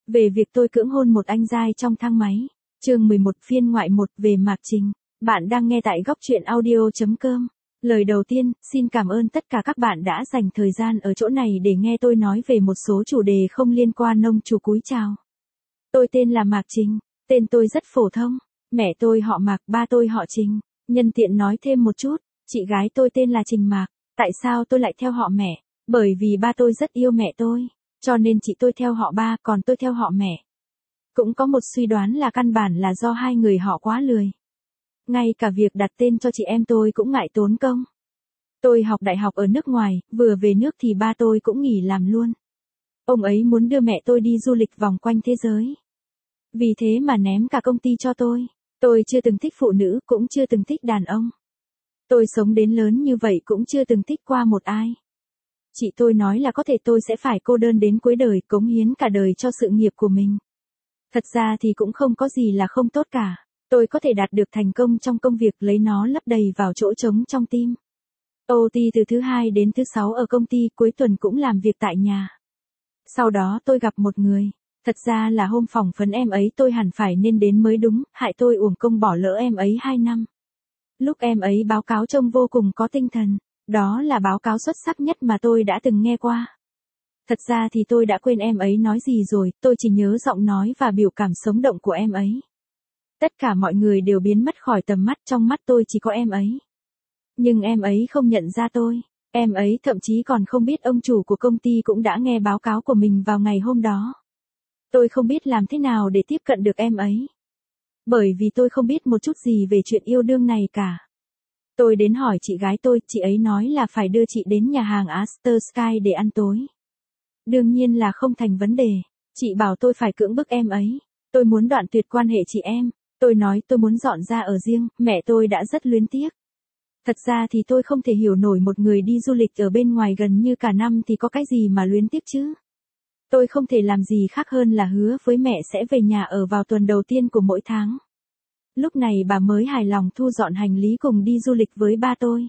Về việc tôi cưỡng hôn một anh giai trong thang máy. Chương 11 phiên ngoại 1 về Mạc Trình. Bạn đang nghe tại góc truyện audio.com. Lời đầu tiên, xin cảm ơn tất cả các bạn đã dành thời gian ở chỗ này để nghe tôi nói về một số chủ đề không liên quan. Ông chủ cúi chào. Tôi tên là Mạc Trình, tên tôi rất phổ thông. Mẹ tôi họ Mạc, ba tôi họ Trình. Nhân tiện nói thêm một chút, chị gái tôi tên là Trình Mạc. Tại sao tôi lại theo họ mẹ? Bởi vì ba tôi rất yêu mẹ tôi, cho nên chị tôi theo họ ba, còn tôi theo họ mẹ. Cũng có một suy đoán là căn bản là do hai người họ quá lười. Ngay cả việc đặt tên cho chị em tôi cũng ngại tốn công. Tôi học đại học ở nước ngoài, vừa về nước thì ba tôi cũng nghỉ làm luôn. Ông ấy muốn đưa mẹ tôi đi du lịch vòng quanh thế giới. Vì thế mà ném cả công ty cho tôi. Tôi chưa từng thích phụ nữ, cũng chưa từng thích đàn ông. Tôi sống đến lớn như vậy cũng chưa từng thích qua một ai. Chị tôi nói là có thể tôi sẽ phải cô đơn đến cuối đời, cống hiến cả đời cho sự nghiệp của mình. Thật ra thì cũng không có gì là không tốt cả. Tôi có thể đạt được thành công trong công việc, lấy nó lấp đầy vào chỗ trống trong tim. OT từ thứ 2 đến thứ 6 ở công ty, cuối tuần cũng làm việc tại nhà. Sau đó tôi gặp một người. Thật ra là hôm phỏng vấn em ấy tôi hẳn phải nên đến mới đúng, hại tôi uổng công bỏ lỡ em ấy 2 năm. Lúc em ấy báo cáo trông vô cùng có tinh thần. Đó là báo cáo xuất sắc nhất mà tôi đã từng nghe qua. Thật ra thì tôi đã quên em ấy nói gì rồi, tôi chỉ nhớ giọng nói và biểu cảm sống động của em ấy. Tất cả mọi người đều biến mất khỏi tầm mắt, trong mắt tôi chỉ có em ấy. Nhưng em ấy không nhận ra tôi. Em ấy thậm chí còn không biết ông chủ của công ty cũng đã nghe báo cáo của mình vào ngày hôm đó. Tôi không biết làm thế nào để tiếp cận được em ấy. Bởi vì tôi không biết một chút gì về chuyện yêu đương này cả. Tôi đến hỏi chị gái tôi, chị ấy nói là phải đưa chị đến nhà hàng Astor Sky để ăn tối. Đương nhiên là không thành vấn đề. Chị bảo tôi phải cưỡng bức em ấy. Tôi muốn đoạn tuyệt quan hệ chị em. Tôi nói tôi muốn dọn ra ở riêng, mẹ tôi đã rất luyến tiếc. Thật ra thì tôi không thể hiểu nổi một người đi du lịch ở bên ngoài gần như cả năm thì có cái gì mà luyến tiếc chứ. Tôi không thể làm gì khác hơn là hứa với mẹ sẽ về nhà ở vào tuần đầu tiên của mỗi tháng. Lúc này bà mới hài lòng thu dọn hành lý cùng đi du lịch với ba tôi.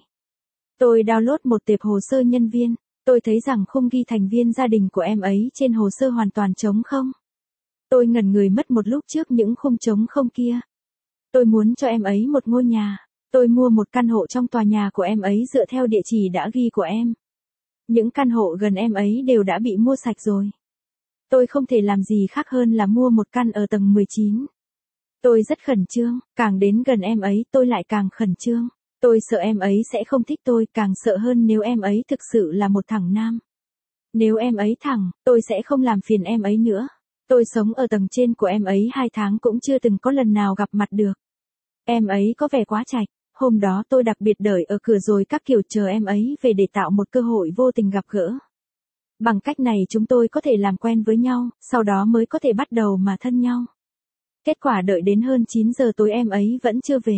Tôi download một tệp hồ sơ nhân viên. Tôi thấy rằng khung ghi thành viên gia đình của em ấy trên hồ sơ hoàn toàn trống không. Tôi ngẩn người mất một lúc trước những khung trống không kia. Tôi muốn cho em ấy một ngôi nhà. Tôi mua một căn hộ trong tòa nhà của em ấy dựa theo địa chỉ đã ghi của em. Những căn hộ gần em ấy đều đã bị mua sạch rồi. Tôi không thể làm gì khác hơn là mua một căn ở tầng 19. Tôi rất khẩn trương, càng đến gần em ấy tôi lại càng khẩn trương. Tôi sợ em ấy sẽ không thích tôi, càng sợ hơn nếu em ấy thực sự là một thằng nam. Nếu em ấy thẳng, tôi sẽ không làm phiền em ấy nữa. Tôi sống ở tầng trên của em ấy 2 tháng cũng chưa từng có lần nào gặp mặt được. Em ấy có vẻ quá chạch. Hôm đó tôi đặc biệt đợi ở cửa rồi các kiểu chờ em ấy về để tạo một cơ hội vô tình gặp gỡ. Bằng cách này chúng tôi có thể làm quen với nhau, sau đó mới có thể bắt đầu mà thân nhau. Kết quả đợi đến hơn 9 giờ tối em ấy vẫn chưa về.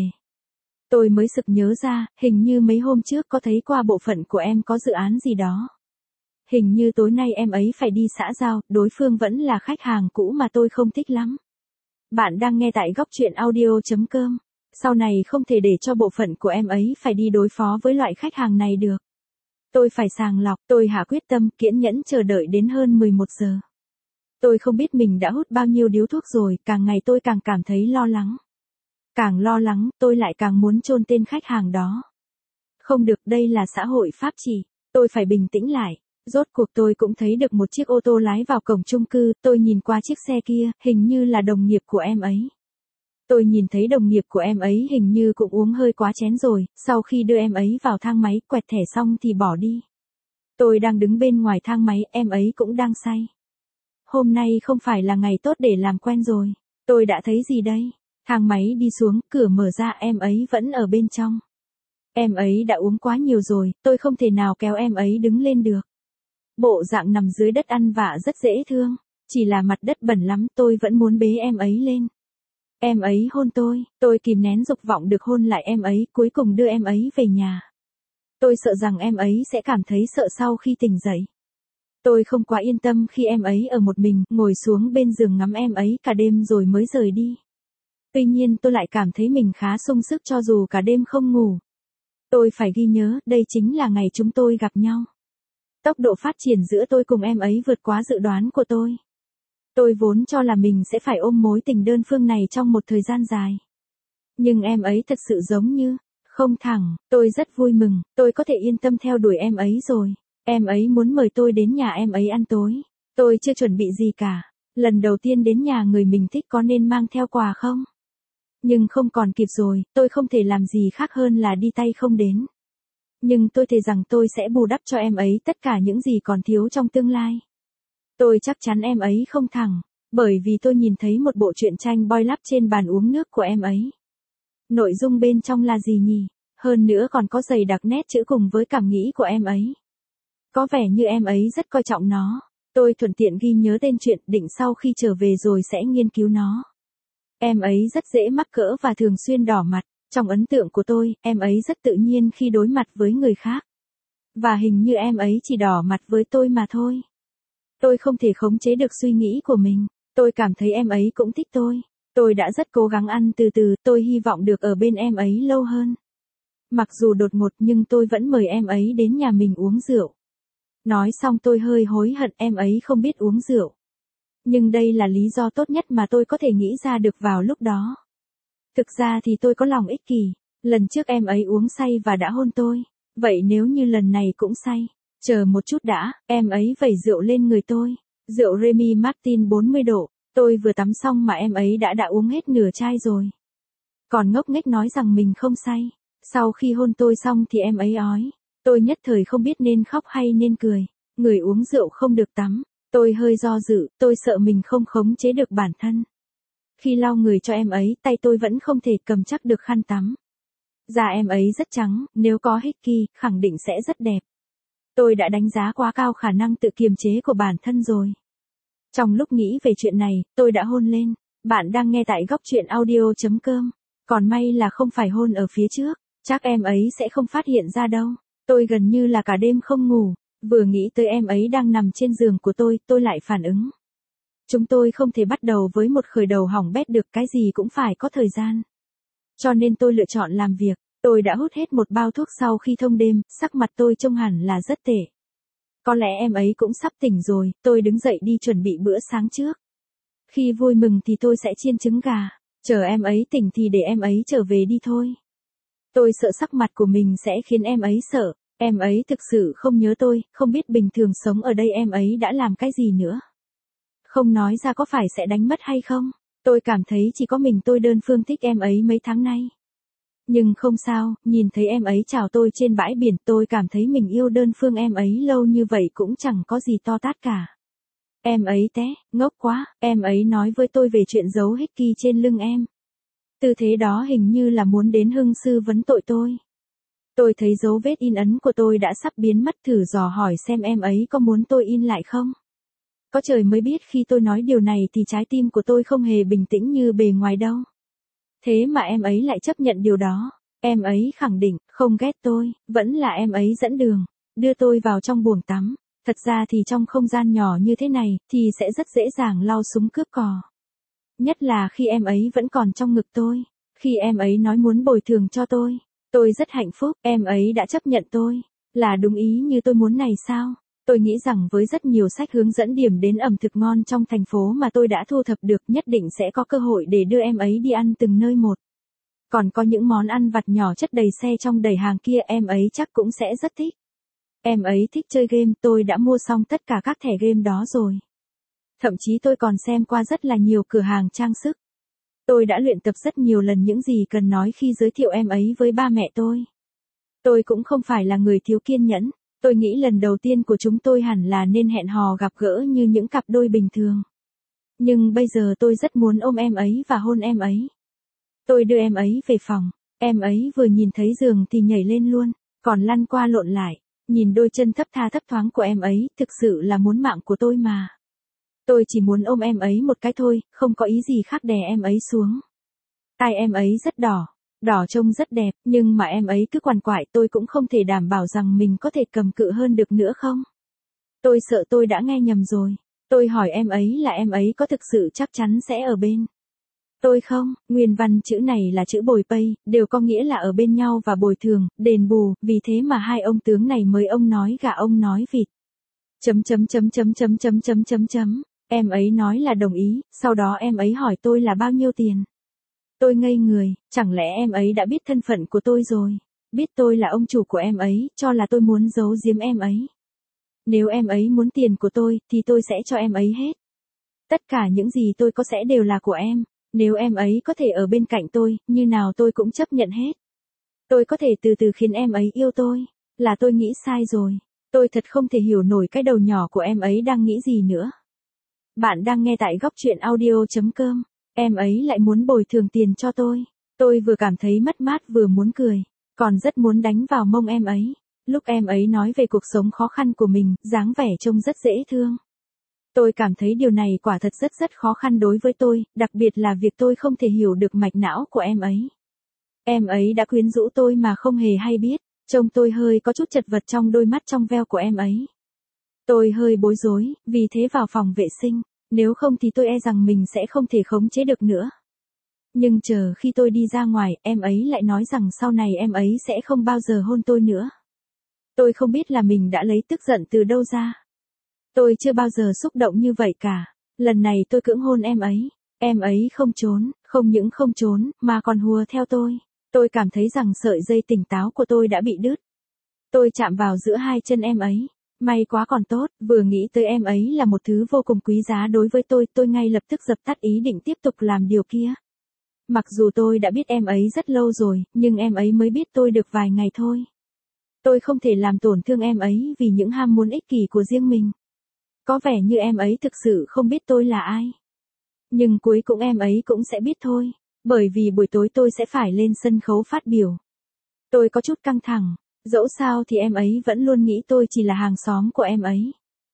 Tôi mới sực nhớ ra, hình như mấy hôm trước có thấy qua bộ phận của em có dự án gì đó. Hình như tối nay em ấy phải đi xã giao, đối phương vẫn là khách hàng cũ mà tôi không thích lắm. Bạn đang nghe tại góc truyện audio.com. Sau này không thể để cho bộ phận của em ấy phải đi đối phó với loại khách hàng này được. Tôi phải sàng lọc, tôi hạ quyết tâm, kiên nhẫn chờ đợi đến hơn 11 giờ. Tôi không biết mình đã hút bao nhiêu điếu thuốc rồi, càng ngày tôi càng cảm thấy lo lắng. Càng lo lắng, tôi lại càng muốn chôn tên khách hàng đó. Không được, đây là xã hội pháp trị, tôi phải bình tĩnh lại. Rốt cuộc tôi cũng thấy được một chiếc ô tô lái vào cổng chung cư, tôi nhìn qua chiếc xe kia, hình như là đồng nghiệp của em ấy. Tôi nhìn thấy đồng nghiệp của em ấy hình như cũng uống hơi quá chén rồi, sau khi đưa em ấy vào thang máy, quẹt thẻ xong thì bỏ đi. Tôi đang đứng bên ngoài thang máy, em ấy cũng đang say. Hôm nay không phải là ngày tốt để làm quen rồi. Tôi đã thấy gì đây? Thang máy đi xuống, cửa mở ra, em ấy vẫn ở bên trong. Em ấy đã uống quá nhiều rồi, tôi không thể nào kéo em ấy đứng lên được. Bộ dạng nằm dưới đất ăn vạ rất dễ thương. Chỉ là mặt đất bẩn lắm, tôi vẫn muốn bế em ấy lên. Em ấy hôn tôi kìm nén dục vọng được hôn lại em ấy, cuối cùng đưa em ấy về nhà. Tôi sợ rằng em ấy sẽ cảm thấy sợ sau khi tỉnh dậy. Tôi không quá yên tâm khi em ấy ở một mình, ngồi xuống bên giường ngắm em ấy cả đêm rồi mới rời đi. Tuy nhiên tôi lại cảm thấy mình khá sung sức cho dù cả đêm không ngủ. Tôi phải ghi nhớ, đây chính là ngày chúng tôi gặp nhau. Tốc độ phát triển giữa tôi cùng em ấy vượt quá dự đoán của tôi. Tôi vốn cho là mình sẽ phải ôm mối tình đơn phương này trong một thời gian dài. Nhưng em ấy thật sự giống như, không thẳng, tôi rất vui mừng, tôi có thể yên tâm theo đuổi em ấy rồi. Em ấy muốn mời tôi đến nhà em ấy ăn tối. Tôi chưa chuẩn bị gì cả. Lần đầu tiên đến nhà người mình thích có nên mang theo quà không? Nhưng không còn kịp rồi, tôi không thể làm gì khác hơn là đi tay không đến. Nhưng tôi thề rằng tôi sẽ bù đắp cho em ấy tất cả những gì còn thiếu trong tương lai. Tôi chắc chắn em ấy không thẳng, bởi vì tôi nhìn thấy một bộ truyện tranh boy love trên bàn uống nước của em ấy. Nội dung bên trong là gì nhỉ? Hơn nữa còn có dày đặc nét chữ cùng với cảm nghĩ của em ấy. Có vẻ như em ấy rất coi trọng nó. Tôi thuận tiện ghi nhớ tên truyện, định sau khi trở về rồi sẽ nghiên cứu nó. Em ấy rất dễ mắc cỡ và thường xuyên đỏ mặt. Trong ấn tượng của tôi, em ấy rất tự nhiên khi đối mặt với người khác. Và hình như em ấy chỉ đỏ mặt với tôi mà thôi. Tôi không thể khống chế được suy nghĩ của mình. Tôi cảm thấy em ấy cũng thích tôi. Tôi đã rất cố gắng ăn từ từ, tôi hy vọng được ở bên em ấy lâu hơn. Mặc dù đột ngột nhưng tôi vẫn mời em ấy đến nhà mình uống rượu. Nói xong tôi hơi hối hận em ấy không biết uống rượu. Nhưng đây là lý do tốt nhất mà tôi có thể nghĩ ra được vào lúc đó. Thực ra thì tôi có lòng ích kỷ. Lần trước em ấy uống say và đã hôn tôi. Vậy nếu như lần này cũng say. Chờ một chút đã, em ấy vẩy rượu lên người tôi. Rượu Remy Martin 40 độ. Tôi vừa tắm xong mà em ấy đã uống hết nửa chai rồi. Còn ngốc nghếch nói rằng mình không say. Sau khi hôn tôi xong thì em ấy ói. Tôi nhất thời không biết nên khóc hay nên cười. Người uống rượu không được tắm. Tôi hơi do dự, tôi sợ mình không khống chế được bản thân. Khi lau người cho em ấy, tay tôi vẫn không thể cầm chắc được khăn tắm. Da em ấy rất trắng, nếu có Hickey, khẳng định sẽ rất đẹp. Tôi đã đánh giá quá cao khả năng tự kiềm chế của bản thân rồi. Trong lúc nghĩ về chuyện này, tôi đã hôn lên. Bạn đang nghe tại góc truyện audio.com. Còn may là không phải hôn ở phía trước. Chắc em ấy sẽ không phát hiện ra đâu. Tôi gần như là cả đêm không ngủ. Vừa nghĩ tới em ấy đang nằm trên giường của tôi lại phản ứng. Chúng tôi không thể bắt đầu với một khởi đầu hỏng bét được, cái gì cũng phải có thời gian. Cho nên tôi lựa chọn làm việc. Tôi đã hút hết một bao thuốc sau khi thông đêm, sắc mặt tôi trông hẳn là rất tệ. Có lẽ em ấy cũng sắp tỉnh rồi, tôi đứng dậy đi chuẩn bị bữa sáng trước. Khi vui mừng thì tôi sẽ chiên trứng gà, chờ em ấy tỉnh thì để em ấy trở về đi thôi. Tôi sợ sắc mặt của mình sẽ khiến em ấy sợ, em ấy thực sự không nhớ tôi, không biết bình thường sống ở đây em ấy đã làm cái gì nữa. Không nói ra có phải sẽ đánh mất hay không? Tôi cảm thấy chỉ có mình tôi đơn phương thích em ấy mấy tháng nay. Nhưng không sao, nhìn thấy em ấy chào tôi trên bãi biển, tôi cảm thấy mình yêu đơn phương em ấy lâu như vậy cũng chẳng có gì to tát cả. Em ấy té, ngốc quá, em ấy nói với tôi về chuyện dấu Hickey trên lưng em. Tư thế đó hình như là muốn đến hưng sư vấn tội tôi. Tôi thấy dấu vết in ấn của tôi đã sắp biến mất, thử dò hỏi xem em ấy có muốn tôi in lại không. Có trời mới biết khi tôi nói điều này thì trái tim của tôi không hề bình tĩnh như bề ngoài đâu. Thế mà em ấy lại chấp nhận điều đó. Em ấy khẳng định, không ghét tôi, vẫn là em ấy dẫn đường, đưa tôi vào trong buồng tắm. Thật ra thì trong không gian nhỏ như thế này, thì sẽ rất dễ dàng lau súng cướp cò. Nhất là khi em ấy vẫn còn trong ngực tôi. Khi em ấy nói muốn bồi thường cho tôi rất hạnh phúc, em ấy đã chấp nhận tôi. Là đúng ý như tôi muốn này sao? Tôi nghĩ rằng với rất nhiều sách hướng dẫn điểm đến ẩm thực ngon trong thành phố mà tôi đã thu thập được, nhất định sẽ có cơ hội để đưa em ấy đi ăn từng nơi một. Còn có những món ăn vặt nhỏ chất đầy xe trong đầy hàng kia em ấy chắc cũng sẽ rất thích. Em ấy thích chơi game, tôi đã mua xong tất cả các thẻ game đó rồi. Thậm chí tôi còn xem qua rất là nhiều cửa hàng trang sức. Tôi đã luyện tập rất nhiều lần những gì cần nói khi giới thiệu em ấy với ba mẹ tôi. Tôi cũng không phải là người thiếu kiên nhẫn. Tôi nghĩ lần đầu tiên của chúng tôi hẳn là nên hẹn hò gặp gỡ như những cặp đôi bình thường. Nhưng bây giờ tôi rất muốn ôm em ấy và hôn em ấy. Tôi đưa em ấy về phòng. Em ấy vừa nhìn thấy giường thì nhảy lên luôn, còn lăn qua lộn lại. Nhìn đôi chân thấp tha thấp thoáng của em ấy, thực sự là muốn mạng của tôi mà. Tôi chỉ muốn ôm em ấy một cái thôi, không có ý gì khác, đè em ấy xuống. Tai em ấy rất đỏ, đỏ trông rất đẹp, nhưng mà em ấy cứ quằn quại, tôi cũng không thể đảm bảo rằng mình có thể cầm cự hơn được nữa không. Tôi sợ tôi đã nghe nhầm rồi. Tôi hỏi em ấy là em ấy có thực sự chắc chắn sẽ ở bên tôi không? Nguyên văn chữ này là chữ bồi pay, đều có nghĩa là ở bên nhau và bồi thường, đền bù, vì thế mà hai ông tướng này mới ông nói gà ông nói vịt. Em ấy nói là đồng ý, sau đó em ấy hỏi tôi là bao nhiêu tiền. Tôi ngây người, chẳng lẽ em ấy đã biết thân phận của tôi rồi, biết tôi là ông chủ của em ấy, cho là tôi muốn giấu giếm em ấy. Nếu em ấy muốn tiền của tôi, thì tôi sẽ cho em ấy hết. Tất cả những gì tôi có sẽ đều là của em. Nếu em ấy có thể ở bên cạnh tôi, như nào tôi cũng chấp nhận hết. Tôi có thể từ từ khiến em ấy yêu tôi. Là tôi nghĩ sai rồi. Tôi thật không thể hiểu nổi cái đầu nhỏ của em ấy đang nghĩ gì nữa. Bạn đang nghe tại góc truyện audio.com. Em ấy lại muốn bồi thường tiền cho tôi. Tôi vừa cảm thấy mất mát vừa muốn cười. Còn rất muốn đánh vào mông em ấy. Lúc em ấy nói về cuộc sống khó khăn của mình, dáng vẻ trông rất dễ thương. Tôi cảm thấy điều này quả thật rất khó khăn đối với tôi, đặc biệt là việc tôi không thể hiểu được mạch não của em ấy. Em ấy đã quyến rũ tôi mà không hề hay biết, trông tôi hơi có chút chật vật trong đôi mắt trong veo của em ấy. Tôi hơi bối rối, vì thế vào phòng vệ sinh, nếu không thì tôi e rằng mình sẽ không thể khống chế được nữa. Nhưng chờ khi tôi đi ra ngoài, em ấy lại nói rằng sau này em ấy sẽ không bao giờ hôn tôi nữa. Tôi không biết là mình đã lấy tức giận từ đâu ra. Tôi chưa bao giờ xúc động như vậy cả. Lần này tôi cưỡng hôn em ấy. Em ấy không trốn, không những không trốn, mà còn hùa theo tôi. Tôi cảm thấy rằng sợi dây tỉnh táo của tôi đã bị đứt. Tôi chạm vào giữa hai chân em ấy. May quá còn tốt, vừa nghĩ tới em ấy là một thứ vô cùng quý giá đối với tôi ngay lập tức dập tắt ý định tiếp tục làm điều kia. Mặc dù tôi đã biết em ấy rất lâu rồi, nhưng em ấy mới biết tôi được vài ngày thôi. Tôi không thể làm tổn thương em ấy vì những ham muốn ích kỷ của riêng mình. Có vẻ như em ấy thực sự không biết tôi là ai. Nhưng cuối cùng em ấy cũng sẽ biết thôi, bởi vì buổi tối tôi sẽ phải lên sân khấu phát biểu. Tôi có chút căng thẳng, dẫu sao thì em ấy vẫn luôn nghĩ tôi chỉ là hàng xóm của em ấy.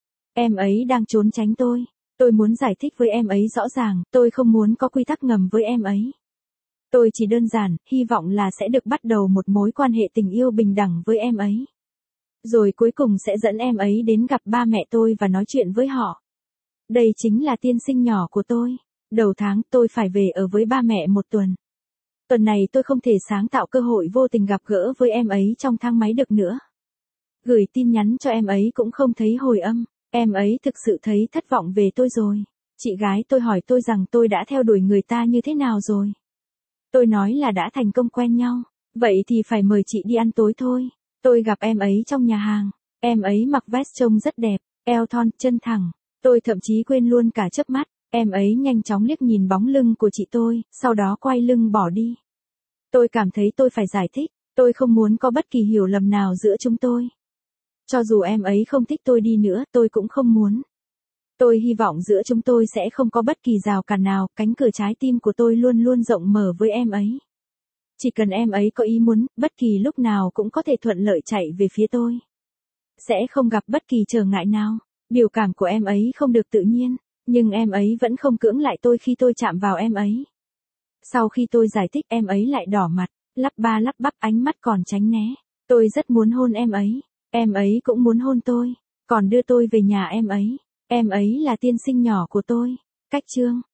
Em ấy đang trốn tránh tôi. Tôi muốn giải thích với em ấy rõ ràng, tôi không muốn có quy tắc ngầm với em ấy. Tôi chỉ đơn giản, hy vọng là sẽ được bắt đầu một mối quan hệ tình yêu bình đẳng với em ấy. Rồi cuối cùng sẽ dẫn em ấy đến gặp ba mẹ tôi và nói chuyện với họ. Đây chính là tiên sinh nhỏ của tôi. Đầu tháng tôi phải về ở với ba mẹ một tuần. Tuần này tôi không thể sáng tạo cơ hội vô tình gặp gỡ với em ấy trong thang máy được nữa. Gửi tin nhắn cho em ấy cũng không thấy hồi âm. Em ấy thực sự thấy thất vọng về tôi rồi. Chị gái tôi hỏi tôi rằng tôi đã theo đuổi người ta như thế nào rồi. Tôi nói là đã thành công quen nhau. Vậy thì phải mời chị đi ăn tối thôi. Tôi gặp em ấy trong nhà hàng. Em ấy mặc vest trông rất đẹp, eo thon, chân thẳng. Tôi thậm chí quên luôn cả chớp mắt. Em ấy nhanh chóng liếc nhìn bóng lưng của chị tôi, sau đó quay lưng bỏ đi. Tôi cảm thấy tôi phải giải thích. Tôi không muốn có bất kỳ hiểu lầm nào giữa chúng tôi. Cho dù em ấy không thích tôi đi nữa, tôi cũng không muốn. Tôi hy vọng giữa chúng tôi sẽ không có bất kỳ rào cản nào, cánh cửa trái tim của tôi luôn luôn rộng mở với em ấy. Chỉ cần em ấy có ý muốn, bất kỳ lúc nào cũng có thể thuận lợi chạy về phía tôi. Sẽ không gặp bất kỳ trở ngại nào. Biểu cảm của em ấy không được tự nhiên, nhưng em ấy vẫn không cưỡng lại tôi khi tôi chạm vào em ấy. Sau khi tôi giải thích em ấy lại đỏ mặt, lắp ba lắp bắp ánh mắt còn tránh né. Tôi rất muốn hôn em ấy. Em ấy cũng muốn hôn tôi, còn đưa tôi về nhà em ấy. Em ấy là tiên sinh nhỏ của tôi. Cách chương